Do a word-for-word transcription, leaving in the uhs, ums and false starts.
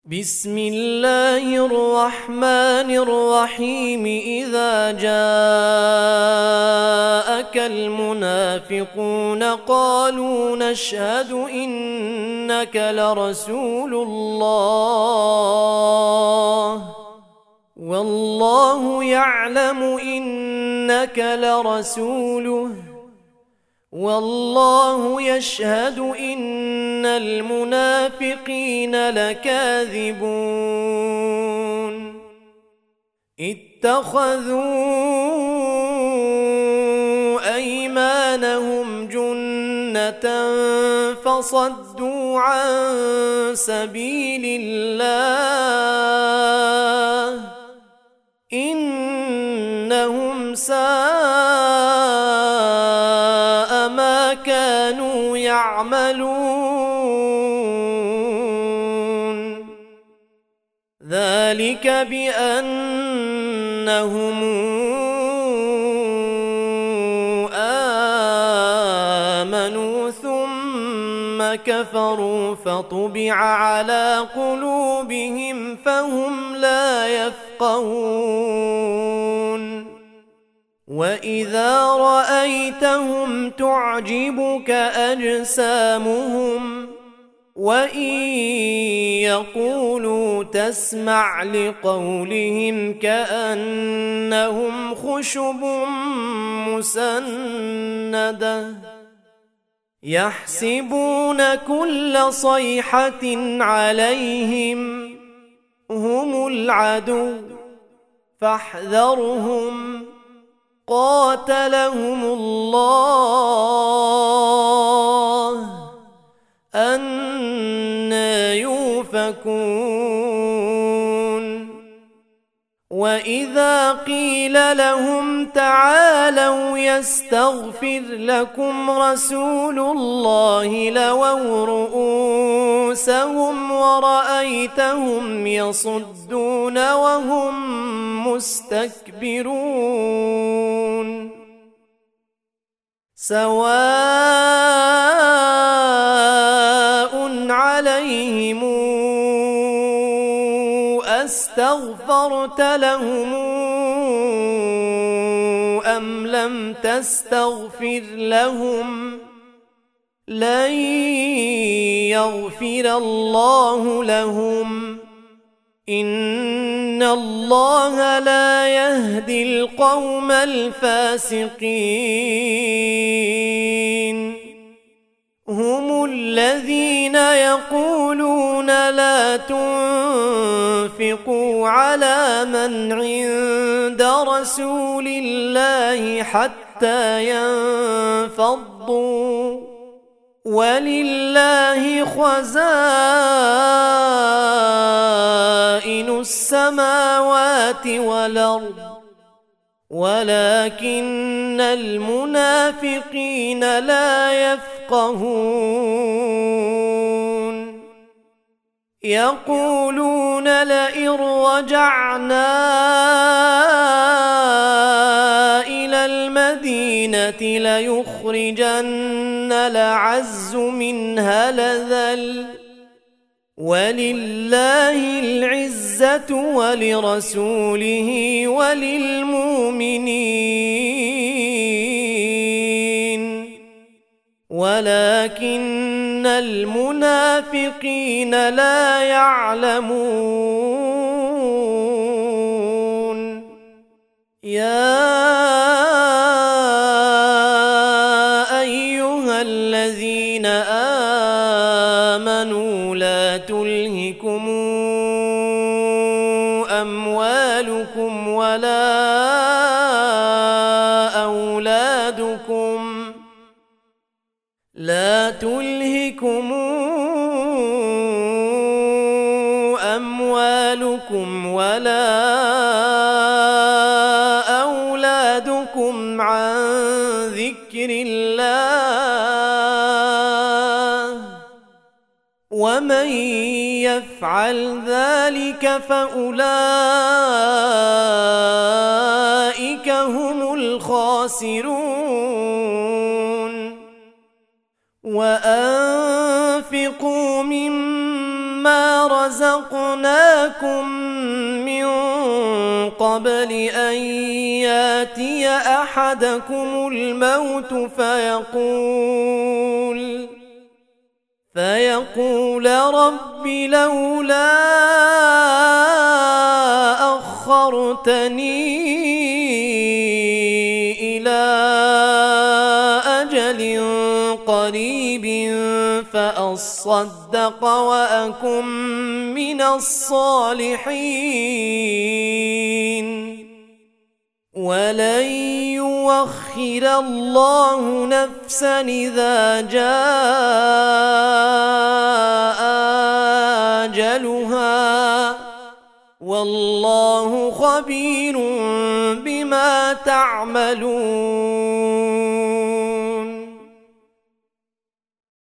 بسم الله الرحمن الرحيم إذا جاءك المنافقون قالوا نشهد إنك لرسول الله والله يعلم إنك لرسوله والله يشهد إن المنافقين لكاذبون اتخذوا أيمانهم جنة فصدوا عن سبيل الله إنهم ساء ما كانوا يعملون ذلك بأنهم آمنوا ثم كفروا فطبع على قلوبهم فهم لا يفقهون وإذا رأيتهم تعجبك أجسامهم وإن يقولوا تسمع لقولهم كأنهم خشب مسندة يحسبون كل صيحة عليهم هم العدو فاحذرهم قاتلهم الله أنى يؤفكون وإذا قيل لهم تعالوا يستغفر لكم رسول الله لووا رؤوسهم ورأيتهم يصدون وهم مستكبرون سواء عليهم أستغفرت لهم أم لم تستغفر لهم لن يغفر الله لهم إن الله لا يهدي القوم الفاسقين هم الذين يقولون لا تنفقوا على من عند رسول الله حتى ينفضوا ولله خزائن السماوات والأرض ولكن المنافقين لا يفقهون يقولون لئن رجعنا إلى المدينة ليخرجن الأعز منها الأذل ولله العزة ولرسوله وللمؤمنين ولكن المنافقين لا يعلمون يا أيها الذين آمنوا لا تلهكم أموالكم ولا أولادكم لا تلهكم أموالكم ولا أولادكم عن ذكر الله ومن يفعل ذلك فأولئك هم الخاسرون وأنفقوا مما مما رزقناكم من قبل أن ياتي أحدكم الموت فيقول فيقول رب لولا أخرتني إلى أجل قريب فأصدق وأكن من الصالحين ولن يؤخر الله نفسا إذا جاء أجلها والله خبير بما تعملون.